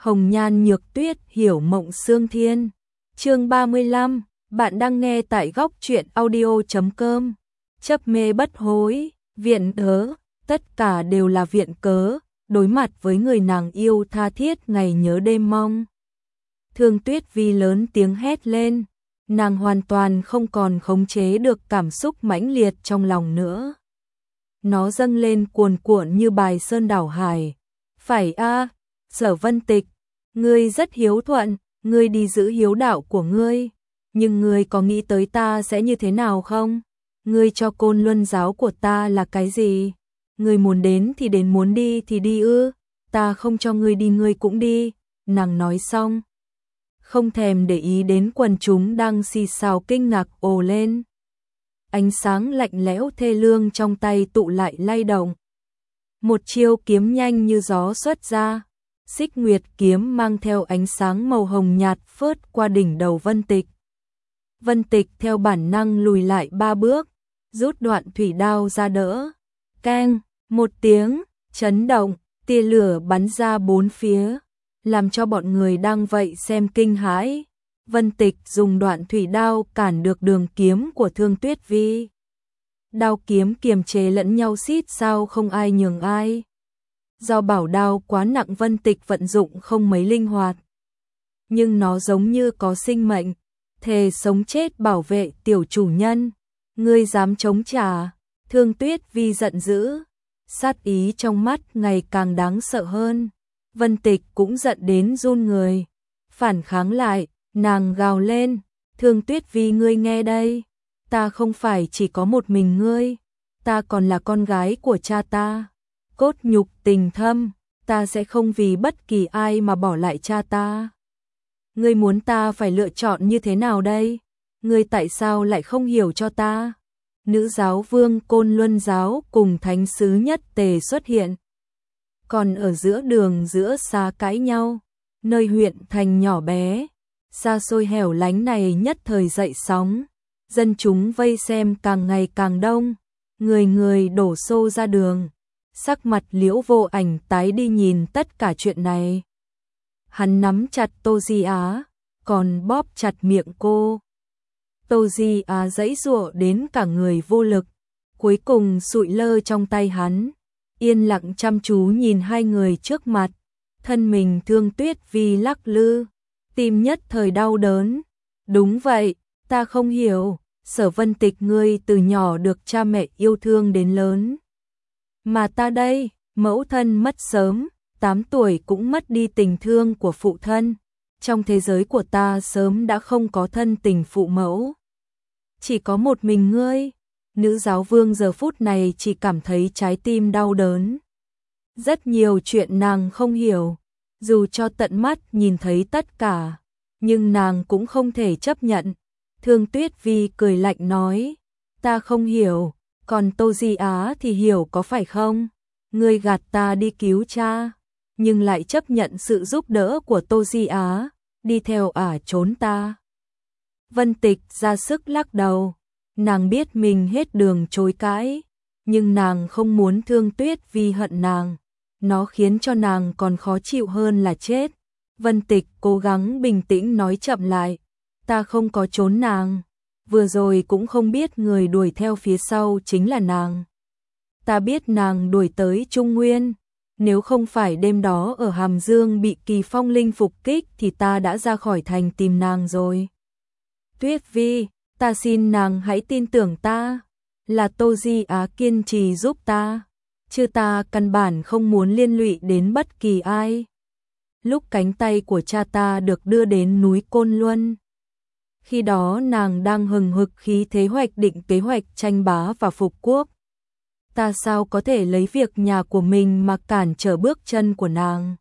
Hồng nhan nhược tuyết hiểu mộng xương thiên. Chương 35, bạn đang nghe tại góc truyện audio.com. Chấp mê bất hối, viện cớ, tất cả đều là viện cớ, đối mặt với người nàng yêu tha thiết ngày nhớ đêm mong. Thương Tuyết Vi lớn tiếng hét lên, nàng hoàn toàn không còn khống chế được cảm xúc mãnh liệt trong lòng nữa. Nó dâng lên cuồn cuộn như bài sơn đảo hải. Phải a, Sở Vân Tịch, ngươi rất hiếu thuận, ngươi đi giữ hiếu đạo của ngươi, nhưng ngươi có nghĩ tới ta sẽ như thế nào không? Ngươi cho Côn Luân giáo của ta là cái gì? Ngươi muốn đến thì đến, muốn đi thì đi ư? Ta không cho ngươi đi ngươi cũng đi. Nàng nói xong, không thèm để ý đến quần chúng đang xì xào kinh ngạc ồ lên. Ánh sáng lạnh lẽo thê lương trong tay tụ lại lay động. Một chiêu kiếm nhanh như gió xuất ra, Xích Nguyệt kiếm mang theo ánh sáng màu hồng nhạt phớt qua đỉnh đầu Vân Tịch. Vân Tịch theo bản năng lùi lại 3 bước, rút đoạn thủy đao ra đỡ. Keng, một tiếng, chấn động, tia lửa bắn ra bốn phía, làm cho bọn người đang vậy xem kinh hãi. Vân Tịch dùng đoạn thủy đao cản được đường kiếm của Thương Tuyết Vi. Đao kiếm kiềm chế lẫn nhau xít sao không ai nhường ai. Do bảo đao quá nặng Vân Tịch vận dụng không mấy linh hoạt. Nhưng nó giống như có sinh mệnh, thề sống chết bảo vệ tiểu chủ nhân. Ngươi dám chống trả? Thương Tuyết Vi giận dữ, sát ý trong mắt ngày càng đáng sợ hơn. Vân Tịch cũng giận đến run người, phản kháng lại, nàng gào lên, Thương Tuyết Vi ngươi nghe đây, ta không phải chỉ có một mình ngươi, ta còn là con gái của cha ta, cốt nhục tình thâm, ta sẽ không vì bất kỳ ai mà bỏ lại cha ta. Ngươi muốn ta phải lựa chọn như thế nào đây? Ngươi tại sao lại không hiểu cho ta? Nữ giáo vương Côn Luân giáo cùng thánh sứ Nhất Tề xuất hiện. Còn ở giữa đường giữa xa cãi nhau, nơi huyện thành nhỏ bé, xa xôi hẻo lánh này nhất thời dậy sóng, dân chúng vây xem càng ngày càng đông, người người đổ xô ra đường, sắc mặt Liễu Vô Ảnh tái đi nhìn tất cả chuyện này. Hắn nắm chặt Tô Di Á, còn bóp chặt miệng cô. Tô Di Á giãy giụa đến cả người vô lực, cuối cùng sụi lơ trong tay hắn, yên lặng chăm chú nhìn hai người trước mặt, thân mình Thương Tuyết Vi lắc lư, tim nhất thời đau đớn. Đúng vậy, ta không hiểu, Sở Vân Tịch ngươi từ nhỏ được cha mẹ yêu thương đến lớn. Mà ta đây, mẫu thân mất sớm, 8 tuổi cũng mất đi tình thương của phụ thân. Trong thế giới của ta sớm đã không có thân tình phụ mẫu. Chỉ có một mình ngươi. Nữ giáo vương giờ phút này chỉ cảm thấy trái tim đau đớn. Rất nhiều chuyện nàng không hiểu, dù cho tận mắt nhìn thấy tất cả, nhưng nàng cũng không thể chấp nhận. Thương Tuyết Vi cười lạnh nói, ta không hiểu, còn Tô Di Á thì hiểu có phải không? Ngươi gạt ta đi cứu cha, nhưng lại chấp nhận sự giúp đỡ của Tô Di Á, đi theo ả trốn ta. Vân Tịch ra sức lắc đầu, nàng biết mình hết đường chối cãi, nhưng nàng không muốn Thương Tuyết Vi hận nàng, nó khiến cho nàng còn khó chịu hơn là chết. Vân Tịch cố gắng bình tĩnh nói chậm lại, ta không có trốn nàng, vừa rồi cũng không biết người đuổi theo phía sau chính là nàng. Ta biết nàng đuổi tới Trung Nguyên, nếu không phải đêm đó ở Hàm Dương bị Kỳ Phong Linh phục kích thì ta đã ra khỏi thành tìm nàng rồi. Tuyết Vi, ta xin nàng hãy tin tưởng ta, là Tô Di Á kiên trì giúp ta, chứ ta căn bản không muốn liên lụy đến bất kỳ ai. Lúc cánh tay của cha ta được đưa đến núi Côn Luân, khi đó nàng đang hừng hực khí thế hoạch định kế hoạch tranh bá và phục quốc. Ta sao có thể lấy việc nhà của mình mà cản trở bước chân của nàng?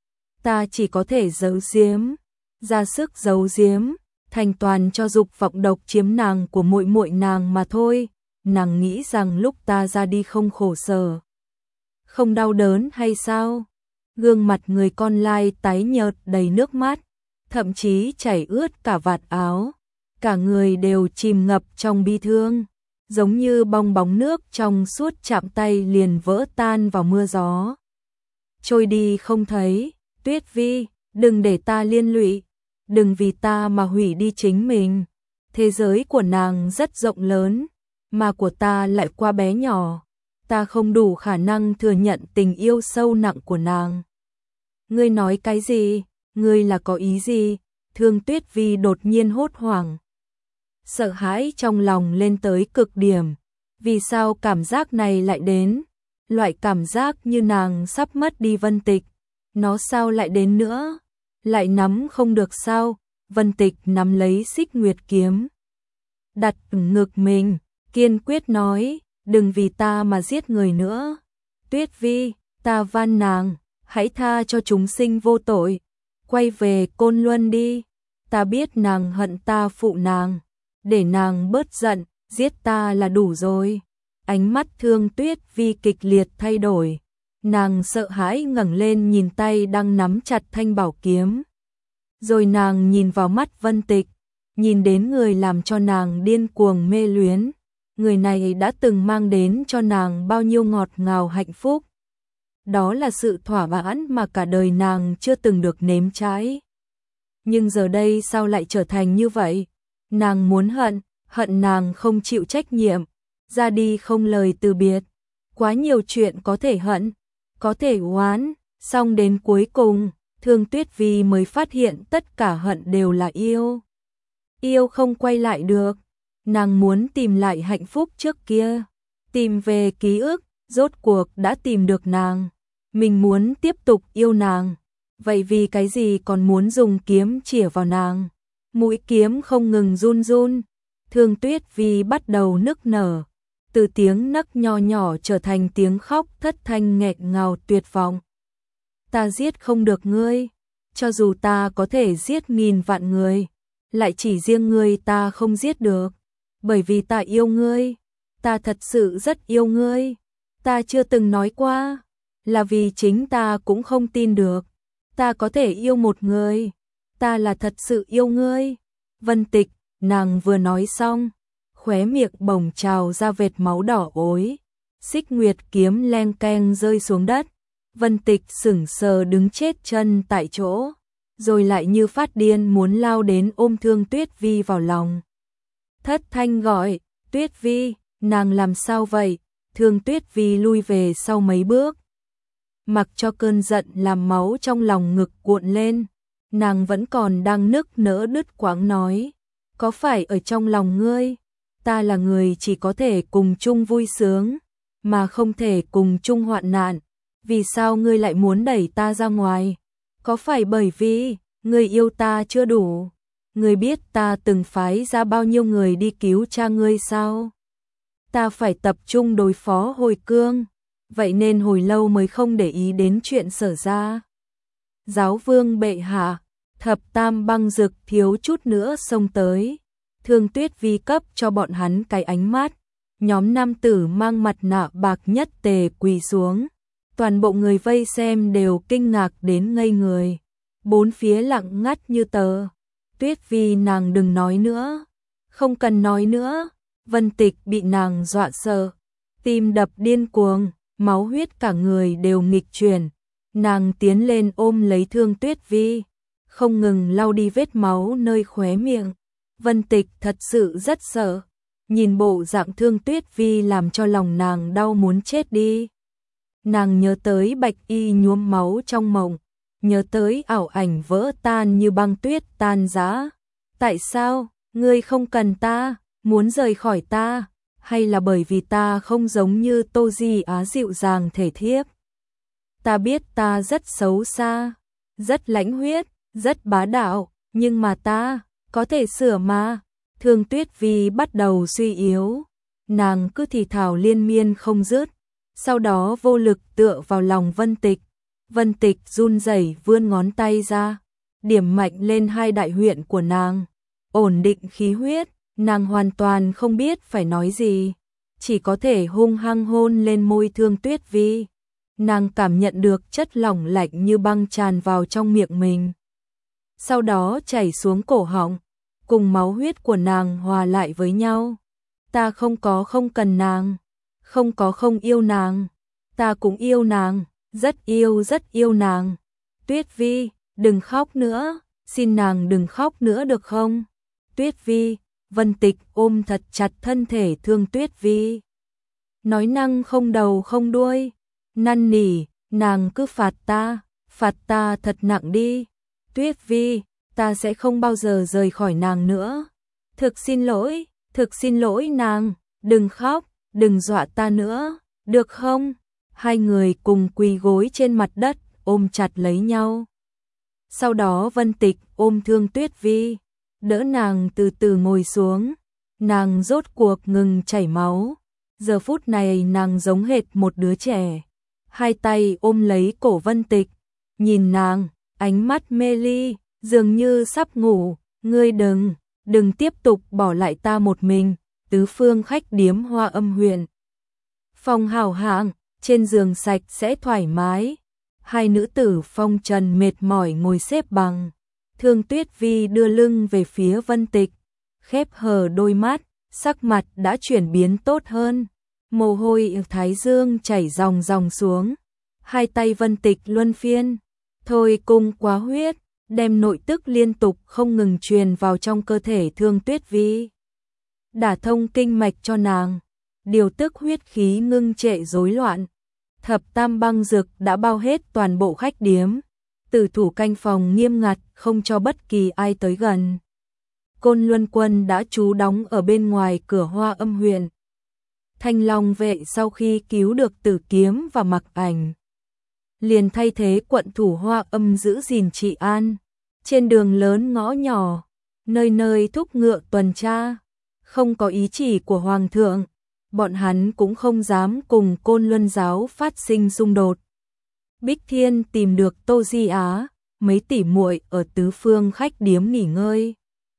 Ta chỉ có thể giấu giếm, ra sức giấu giếm, thành toàn cho dục vọng độc chiếm nàng của muội muội nàng mà thôi. Nàng nghĩ rằng lúc ta ra đi không khổ sở, không đau đớn hay sao? Gương mặt người con lai tái nhợt đầy nước mắt, thậm chí chảy ướt cả vạt áo, cả người đều chìm ngập trong bi thương, giống như bong bóng nước trong suốt chạm tay liền vỡ tan vào mưa gió, trôi đi không thấy. Tuyết Vi, đừng để ta liên lụy, đừng vì ta mà hủy đi chính mình. Thế giới của nàng rất rộng lớn, mà của ta lại quá bé nhỏ. Ta không đủ khả năng thừa nhận tình yêu sâu nặng của nàng. Ngươi nói cái gì? Ngươi là có ý gì? Thương Tuyết Vi đột nhiên hốt hoảng. Sợ hãi trong lòng lên tới cực điểm. Vì sao cảm giác này lại đến? Loại cảm giác như nàng sắp mất đi Vân Tịch. Nó sao lại đến nữa? Lại nắm không được sao? Vân Tịch nắm lấy Xích Nguyệt kiếm, đặt ngực mình, kiên quyết nói, đừng vì ta mà giết người nữa. Tuyết Vi, ta van nàng, hãy tha cho chúng sinh vô tội. Quay về Côn Luân đi. Ta biết nàng hận ta phụ nàng. Để nàng bớt giận, giết ta là đủ rồi. Ánh mắt Thương Tuyết Vi kịch liệt thay đổi. Nàng sợ hãi ngẩng lên nhìn tay đang nắm chặt thanh bảo kiếm. Rồi nàng nhìn vào mắt Vân Tịch, nhìn đến người làm cho nàng điên cuồng mê luyến. Người này đã từng mang đến cho nàng bao nhiêu ngọt ngào hạnh phúc. Đó là sự thỏa mãn mà cả đời nàng chưa từng được nếm trải. Nhưng giờ đây sao lại trở thành như vậy? Nàng muốn hận nàng không chịu trách nhiệm, ra đi không lời từ biệt. Quá nhiều chuyện có thể hận, có thể oán, xong đến cuối cùng, Thương Tuyết Vi mới phát hiện tất cả hận đều là yêu. Yêu không quay lại được. Nàng muốn tìm lại hạnh phúc trước kia, tìm về ký ức, rốt cuộc đã tìm được nàng. Mình muốn tiếp tục yêu nàng. Vậy vì cái gì còn muốn dùng kiếm chĩa vào nàng? Mũi kiếm không ngừng run run. Thương Tuyết Vi bắt đầu nức nở. Từ tiếng nấc nho nhỏ trở thành tiếng khóc thất thanh nghẹn ngào tuyệt vọng. Ta giết không được ngươi. Cho dù ta có thể giết nghìn vạn người, lại chỉ riêng ngươi ta không giết được. Bởi vì ta yêu ngươi. Ta thật sự rất yêu ngươi. Ta chưa từng nói qua. Là vì chính ta cũng không tin được. Ta có thể yêu một người. Ta là thật sự yêu ngươi. Vân Tịch, nàng vừa nói xong, khóe miệng bồng trào ra vệt máu đỏ ối. Xích Nguyệt kiếm leng keng rơi xuống đất. Vân Tịch sững sờ đứng chết chân tại chỗ, rồi lại như phát điên muốn lao đến ôm Thương Tuyết Vi vào lòng. Thất thanh gọi, Tuyết Vi, nàng làm sao vậy? Thương Tuyết Vi lui về sau mấy bước. Mặc cho cơn giận làm máu trong lòng ngực cuộn lên, nàng vẫn còn đang nức nở đứt quãng nói, có phải ở trong lòng ngươi, ta là người chỉ có thể cùng chung vui sướng, mà không thể cùng chung hoạn nạn, vì sao ngươi lại muốn đẩy ta ra ngoài? Có phải bởi vì ngươi yêu ta chưa đủ? Ngươi biết ta từng phái ra bao nhiêu người đi cứu cha ngươi sao? Ta phải tập trung đối phó Hồi Cương, vậy nên hồi lâu mới không để ý đến chuyện Sở ra. Giáo vương bệ hạ, Thập Tam Băng Dực thiếu chút nữa xông tới. Thương Tuyết Vi cấp cho bọn hắn cái ánh mắt. Nhóm nam tử mang mặt nạ bạc nhất tề quỳ xuống. Toàn bộ người vây xem đều kinh ngạc đến ngây người. Bốn phía lặng ngắt như tờ. Tuyết Vi nàng đừng nói nữa. Không cần nói nữa. Vân Tịch bị nàng dọa sợ. Tim đập điên cuồng, máu huyết cả người đều nghịch chuyển. Nàng tiến lên ôm lấy Thương Tuyết Vi, không ngừng lau đi vết máu nơi khóe miệng. Vân Tịch thật sự rất sợ. Nhìn bộ dạng Thương Tuyết Vi làm cho lòng nàng đau muốn chết đi. Nàng nhớ tới Bạch Y nhuốm máu trong mộng, nhớ tới ảo ảnh vỡ tan như băng tuyết tan rã. Tại sao, ngươi không cần ta, muốn rời khỏi ta, hay là bởi vì ta không giống như Tô Di Á dịu dàng thể thiếp? Ta biết ta rất xấu xa, rất lãnh huyết, rất bá đạo, nhưng mà ta có thể sửa mà. Thương Tuyết Vi bắt đầu suy yếu, nàng cứ thì thào liên miên không dứt, sau đó vô lực tựa vào lòng Vân Tịch. Vân Tịch run rẩy vươn ngón tay ra, điểm mạnh lên hai đại huyệt của nàng, ổn định khí huyết. Nàng hoàn toàn không biết phải nói gì, chỉ có thể hung hăng hôn lên môi Thương Tuyết Vi. Nàng cảm nhận được chất lỏng lạnh như băng tràn vào trong miệng mình, sau đó chảy xuống cổ họng, cùng máu huyết của nàng hòa lại với nhau. Ta không cần nàng, không yêu nàng, ta cũng yêu nàng, rất yêu nàng. Tuyết Vi, đừng khóc nữa, xin nàng đừng khóc nữa được không? Tuyết Vi, Vân Tịch ôm thật chặt thân thể Thương Tuyết Vi. Nói năng không đầu không đuôi, năn nỉ, nàng cứ phạt ta thật nặng đi. Tuyết Vi, ta sẽ không bao giờ rời khỏi nàng nữa. Thực xin lỗi nàng, đừng khóc, đừng dọa ta nữa, được không? Hai người cùng quỳ gối trên mặt đất, ôm chặt lấy nhau. Sau đó Vân Tịch ôm Thương Tuyết Vi, đỡ nàng từ từ ngồi xuống, nàng rốt cuộc ngừng chảy máu. Giờ phút này nàng giống hệt một đứa trẻ, hai tay ôm lấy cổ Vân Tịch, nhìn nàng, ánh mắt mê ly, dường như sắp ngủ. Ngươi đừng tiếp tục bỏ lại ta một mình. Tứ phương khách điếm Hoa Âm huyện. Phòng hào hạng, trên giường sạch sẽ thoải mái. Hai nữ tử phong trần mệt mỏi ngồi xếp bằng. Thương Tuyết Vi đưa lưng về phía Vân Tịch, khép hờ đôi mắt, sắc mặt đã chuyển biến tốt hơn. Mồ hôi thái dương chảy ròng ròng xuống. Hai tay Vân Tịch luân phiên, thôi cung quá huyết, đem nội tức liên tục không ngừng truyền vào trong cơ thể Thương Tuyết Vi. Đả thông kinh mạch cho nàng, điều tức huyết khí ngưng trệ rối loạn. Thập tam băng dược đã bao hết toàn bộ khách điếm. Tử thủ canh phòng nghiêm ngặt không cho bất kỳ ai tới gần. Côn Luân quân đã trú đóng ở bên ngoài cửa Hoa Âm huyện. Thanh Long vệ sau khi cứu được Tử Kiếm và Mặc Ảnh, liền thay thế quận thủ Hoa Âm giữ gìn trị an. Trên đường lớn ngõ nhỏ, nơi nơi thúc ngựa tuần tra, không có ý chỉ của Hoàng thượng, bọn hắn cũng không dám cùng Côn Luân giáo phát sinh xung đột. Bích Thiên tìm được Tô Di Á, mấy tỷ muội ở tứ phương khách điếm nghỉ ngơi.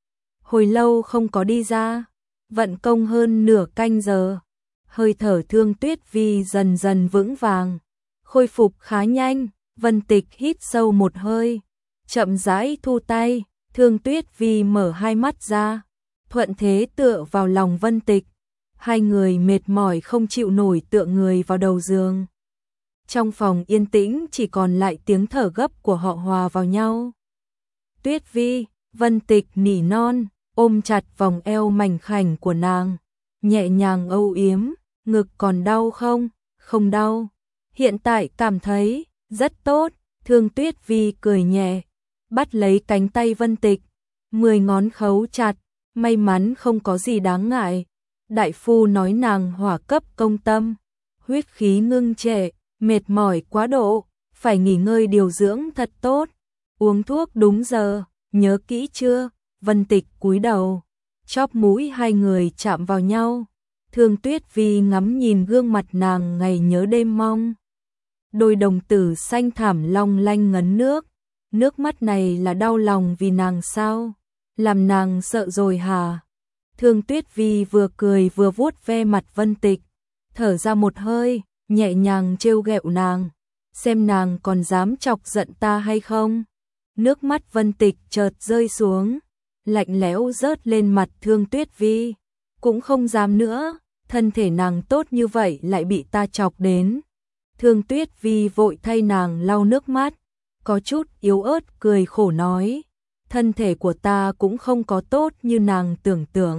Hồi lâu không có đi ra, vận công hơn nửa canh giờ, hơi thở Thương Tuyết Vi dần dần vững vàng, khôi phục khá nhanh. Vân Tịch hít sâu một hơi, chậm rãi thu tay. Thương Tuyết Vi mở hai mắt ra, thuận thế tựa vào lòng Vân Tịch. Hai người mệt mỏi không chịu nổi tựa người vào đầu giường. Trong phòng yên tĩnh chỉ còn lại tiếng thở gấp của họ hòa vào nhau. Tuyết Vi, Vân Tịch nỉ non, ôm chặt vòng eo mảnh khảnh của nàng, nhẹ nhàng âu yếm. Ngực còn đau không? Không đau. Hiện tại cảm thấy rất tốt. Thương Tuyết Vi cười nhẹ, bắt lấy cánh tay Vân Tịch, 10 ngón khấu chặt. May mắn không có gì đáng ngại. Đại phu nói nàng hỏa cấp công tâm, huyết khí ngưng trệ, mệt mỏi quá độ, phải nghỉ ngơi điều dưỡng thật tốt, uống thuốc đúng giờ, nhớ kỹ chưa? Vân Tịch cúi đầu, chóp mũi hai người chạm vào nhau. Thương Tuyết Vi ngắm nhìn gương mặt nàng ngày nhớ đêm mong. Đôi đồng tử xanh thẳm long lanh ngấn nước. Nước mắt này là đau lòng vì nàng sao? Làm nàng sợ rồi hả? Thương Tuyết Vi vừa cười vừa vuốt ve mặt Vân Tịch, thở ra một hơi, nhẹ nhàng trêu ghẹo nàng, xem nàng còn dám chọc giận ta hay không. Nước mắt Vân Tịch chợt rơi xuống, lạnh lẽo rớt lên mặt Thương Tuyết Vi, cũng không dám nữa, thân thể nàng tốt như vậy lại bị ta chọc đến. Thương Tuyết Vi vội thay nàng lau nước mắt, có chút yếu ớt cười khổ nói, thân thể của ta cũng không có tốt như nàng tưởng tượng.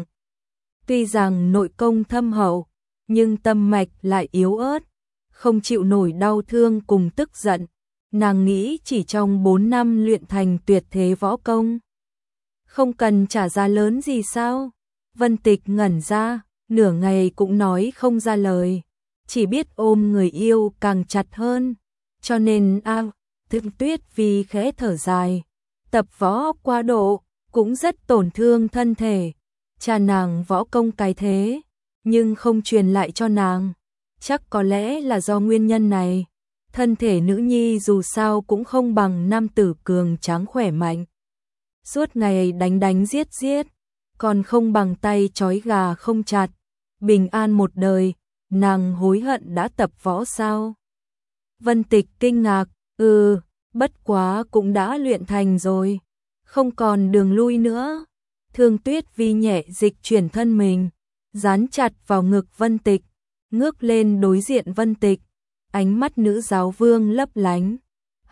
Tuy rằng nội công thâm hậu, nhưng tâm mạch lại yếu ớt, không chịu nổi đau thương cùng tức giận. Nàng nghĩ chỉ trong 4 năm luyện thành tuyệt thế võ công, không cần trả giá lớn gì sao? Vân Tịch ngẩn ra, nửa ngày cũng nói không ra lời, chỉ biết ôm người yêu càng chặt hơn. Cho nên Thương Tuyết Vi khẽ thở dài, tập võ quá độ cũng rất tổn thương thân thể. Cha nàng võ công cái thế, nhưng không truyền lại cho nàng, chắc có lẽ là do nguyên nhân này. Thân thể nữ nhi dù sao cũng không bằng nam tử cường tráng khỏe mạnh, suốt ngày đánh đánh giết giết, còn không bằng tay trói gà không chặt. Bình an một đời, nàng hối hận đã tập võ sao? Vân Tịch kinh ngạc, bất quá cũng đã luyện thành rồi, không còn đường lui nữa. Thương Tuyết Vi nhẹ dịch chuyển thân mình, dán chặt vào ngực Vân Tịch, ngước lên đối diện Vân Tịch, ánh mắt nữ giáo vương lấp lánh.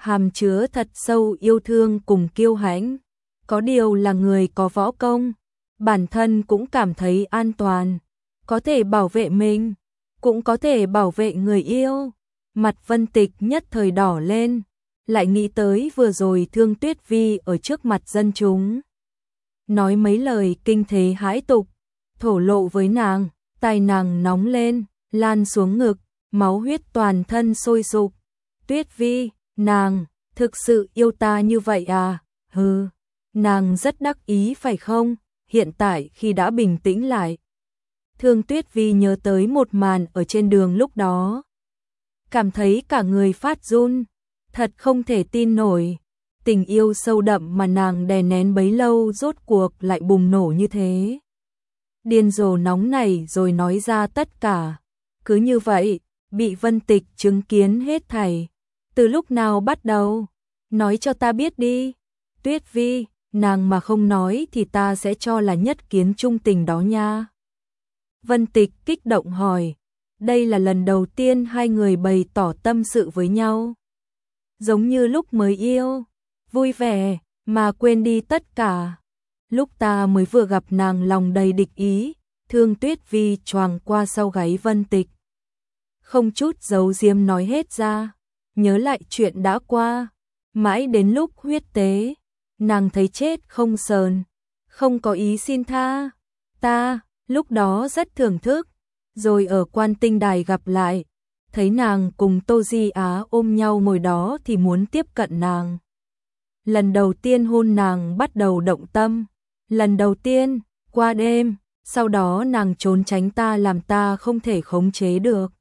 hàm chứa thật sâu yêu thương cùng kiêu hãnh. Có điều là người có võ công, bản thân cũng cảm thấy an toàn, có thể bảo vệ mình, cũng có thể bảo vệ người yêu. Mặt Vân Tịch nhất thời đỏ lên, lại nghĩ tới vừa rồi Thương Tuyết Vi ở trước mặt dân chúng. Nói mấy lời kinh thế hãi tục, thổ lộ với nàng, tai nàng nóng lên, lan xuống ngực, máu huyết toàn thân sôi sục. Tuyết Vi, nàng, thực sự yêu ta như vậy à? Hừ, nàng rất đắc ý phải không? Hiện tại khi đã bình tĩnh lại, Thương Tuyết Vi nhớ tới một màn ở trên đường lúc đó. Cảm thấy cả người phát run, thật không thể tin nổi. Tình yêu sâu đậm mà nàng đè nén bấy lâu rốt cuộc lại bùng nổ như thế. Điên rồ nóng nảy rồi nói ra tất cả. Cứ như vậy, bị Vân Tịch chứng kiến hết thảy. Từ lúc nào bắt đầu? Nói cho ta biết đi. Tuyết Vi, nàng mà không nói thì ta sẽ cho là nhất kiến trung tình đó nha. Vân Tịch kích động hỏi. Đây là lần đầu tiên hai người bày tỏ tâm sự với nhau. Giống như lúc mới yêu, vui vẻ, mà quên đi tất cả. Lúc ta mới vừa gặp nàng lòng đầy địch ý, Thương Tuyết Vi choàng qua sau gáy Vân Tịch. Không chút giấu giếm nói hết ra, nhớ lại chuyện đã qua. Mãi đến lúc huyết tế, nàng thấy chết không sờn, không có ý xin tha. Ta, lúc đó rất thưởng thức. Rồi ở Quan Tinh Đài gặp lại, thấy nàng cùng Tô Di Á ôm nhau ngồi đó thì muốn tiếp cận nàng. Lần đầu tiên hôn nàng bắt đầu động tâm, lần đầu tiên, qua đêm, sau đó nàng trốn tránh ta làm ta không thể khống chế được.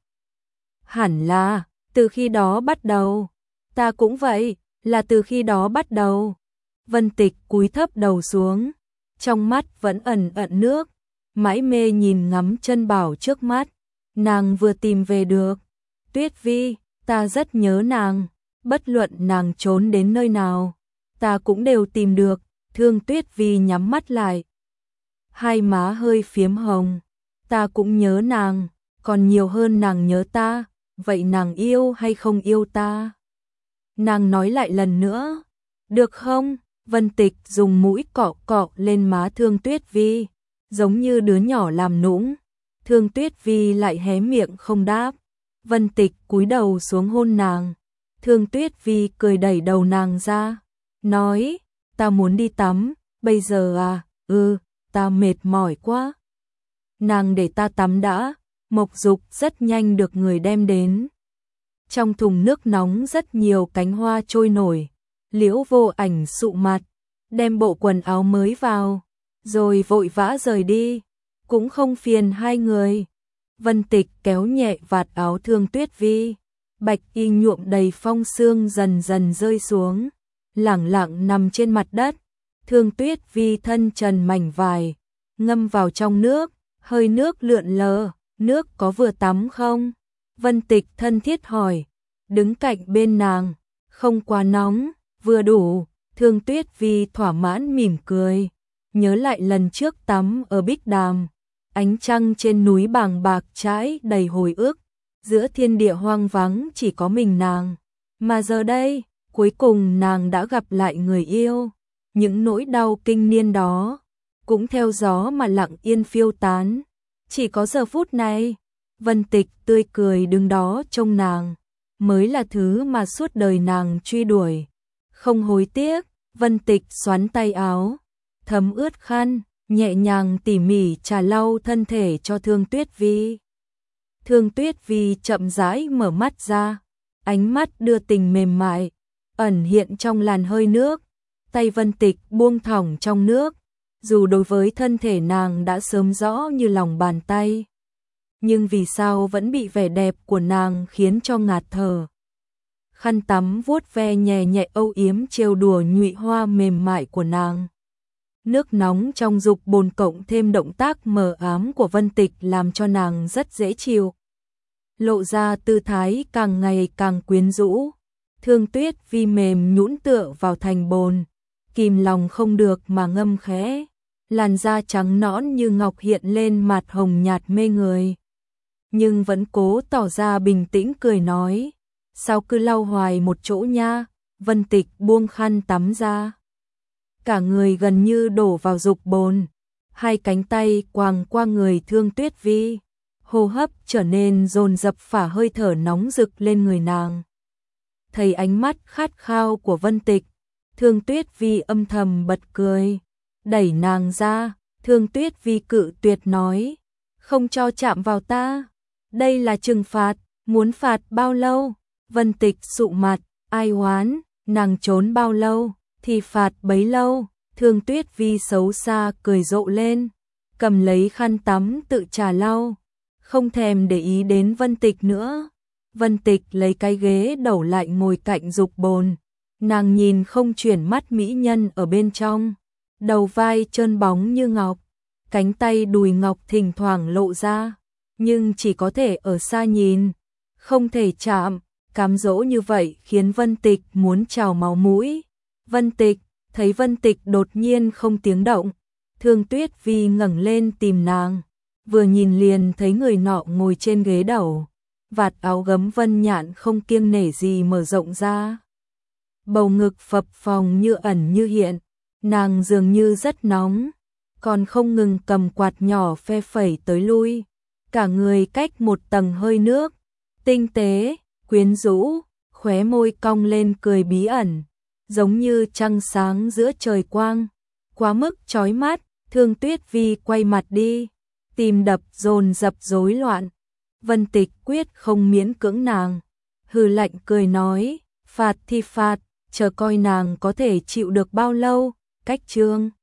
Hẳn là, từ khi đó bắt đầu, ta cũng vậy, là từ khi đó bắt đầu. Vân Tịch cúi thấp đầu xuống, trong mắt vẫn ẩn ẩn nước. Mãi mê nhìn ngắm chân bảo trước mắt, nàng vừa tìm về được. Tuyết Vi, ta rất nhớ nàng, bất luận nàng trốn đến nơi nào, ta cũng đều tìm được. Thương Tuyết Vi nhắm mắt lại, hai má hơi phiếm hồng. Ta cũng nhớ nàng, còn nhiều hơn nàng nhớ ta, vậy nàng yêu hay không yêu ta? Nàng nói lại lần nữa, được không? Vân Tịch dùng mũi cọ cọ lên má Thương Tuyết Vi, giống như đứa nhỏ làm nũng. Thương Tuyết Vi lại hé miệng không đáp. Vân Tịch cúi đầu xuống hôn nàng. Thương Tuyết Vi cười đẩy đầu nàng ra, nói, ta muốn đi tắm, bây giờ à? Ta mệt mỏi quá. Nàng để ta tắm đã. Mộc Dục rất nhanh được người đem đến. Trong thùng nước nóng rất nhiều cánh hoa trôi nổi. Liễu Vô Ảnh sụ mặt, đem bộ quần áo mới vào, rồi vội vã rời đi, cũng không phiền hai người. Vân Tịch kéo nhẹ vạt áo Thương Tuyết Vi, bạch y nhuộm đầy phong sương dần dần rơi xuống, lẳng lặng nằm trên mặt đất. Thương Tuyết Vi thân trần mảnh vải, ngâm vào trong nước, hơi nước lượn lờ. Nước có vừa tắm không? Vân Tịch thân thiết hỏi, đứng cạnh bên nàng, không quá nóng, vừa đủ. Thương Tuyết Vi thỏa mãn mỉm cười, nhớ lại lần trước tắm ở Bích Đàm, ánh trăng trên núi bàng bạc trải đầy hồi ức, giữa thiên địa hoang vắng chỉ có mình nàng, mà giờ đây, cuối cùng nàng đã gặp lại người yêu, những nỗi đau kinh niên đó cũng theo gió mà lặng yên phiêu tán. Chỉ có giờ phút này, Vân Tịch tươi cười đứng đó trông nàng, mới là thứ mà suốt đời nàng truy đuổi. Không hối tiếc, Vân Tịch xoắn tay áo, thấm ướt khăn, nhẹ nhàng tỉ mỉ chà lau thân thể cho Thương Tuyết Vi. Thương Tuyết Vi chậm rãi mở mắt ra, ánh mắt đưa tình mềm mại, ẩn hiện trong làn hơi nước. Tay Vân Tịch buông thõng trong nước, dù đối với thân thể nàng đã sớm rõ như lòng bàn tay, nhưng vì sao vẫn bị vẻ đẹp của nàng khiến cho ngạt thở. Khăn tắm vuốt ve nhẹ nhẹ âu yếm trêu đùa nhụy hoa mềm mại của nàng. Nước nóng trong dục bồn cộng thêm động tác mờ ám của Vân Tịch làm cho nàng rất dễ chịu. Lộ ra tư thái càng ngày càng quyến rũ. Thương Tuyết Vi mềm nhũn tựa vào thành bồn, kìm lòng không được mà ngâm khẽ. Làn da trắng nõn như ngọc hiện lên mặt hồng nhạt mê người. Nhưng vẫn cố tỏ ra bình tĩnh cười nói, sao cứ lau hoài một chỗ nha, Vân Tịch buông khăn tắm ra. Cả người gần như đổ vào dục bồn, hai cánh tay quàng qua người Thương Tuyết Vi, hô hấp trở nên dồn dập, phả hơi thở nóng rực lên người nàng. Thấy ánh mắt khát khao của Vân Tịch, Thương Tuyết Vi âm thầm bật cười, đẩy nàng ra. Thương Tuyết Vi cự tuyệt nói, không cho chạm vào ta, đây là trừng phạt, muốn phạt bao lâu? Vân Tịch sụ mặt, ai oán, nàng trốn bao lâu thì phạt bấy lâu. Thương Tuyết Vi xấu xa cười rộ lên, cầm lấy khăn tắm tự trà lau, không thèm để ý đến Vân Tịch nữa. Vân Tịch lấy cái ghế đẩu lại ngồi cạnh dục bồn, nàng nhìn không chuyển mắt mỹ nhân ở bên trong, đầu vai trơn bóng như ngọc, cánh tay đùi ngọc thỉnh thoảng lộ ra, nhưng chỉ có thể ở xa nhìn, không thể chạm. Cám dỗ như vậy khiến Vân Tịch muốn trào máu mũi. Vân Tịch, thấy Vân Tịch đột nhiên không tiếng động, Thương Tuyết Vi ngẩng lên tìm nàng, vừa nhìn liền thấy người nọ ngồi trên ghế đầu, vạt áo gấm Vân Nhạn không kiêng nể gì mở rộng ra. Bầu ngực phập phồng như ẩn như hiện, nàng dường như rất nóng, còn không ngừng cầm quạt nhỏ phe phẩy tới lui, cả người cách một tầng hơi nước, tinh tế, quyến rũ, khóe môi cong lên cười bí ẩn, giống như trăng sáng giữa trời quang, quá mức chói mắt. Thương Tuyết Vi quay mặt đi, tim đập dồn dập rối loạn. Vân Tịch quyết không miễn cưỡng nàng, hừ lạnh cười nói, phạt thì phạt, chờ coi nàng có thể chịu được bao lâu. Cách chương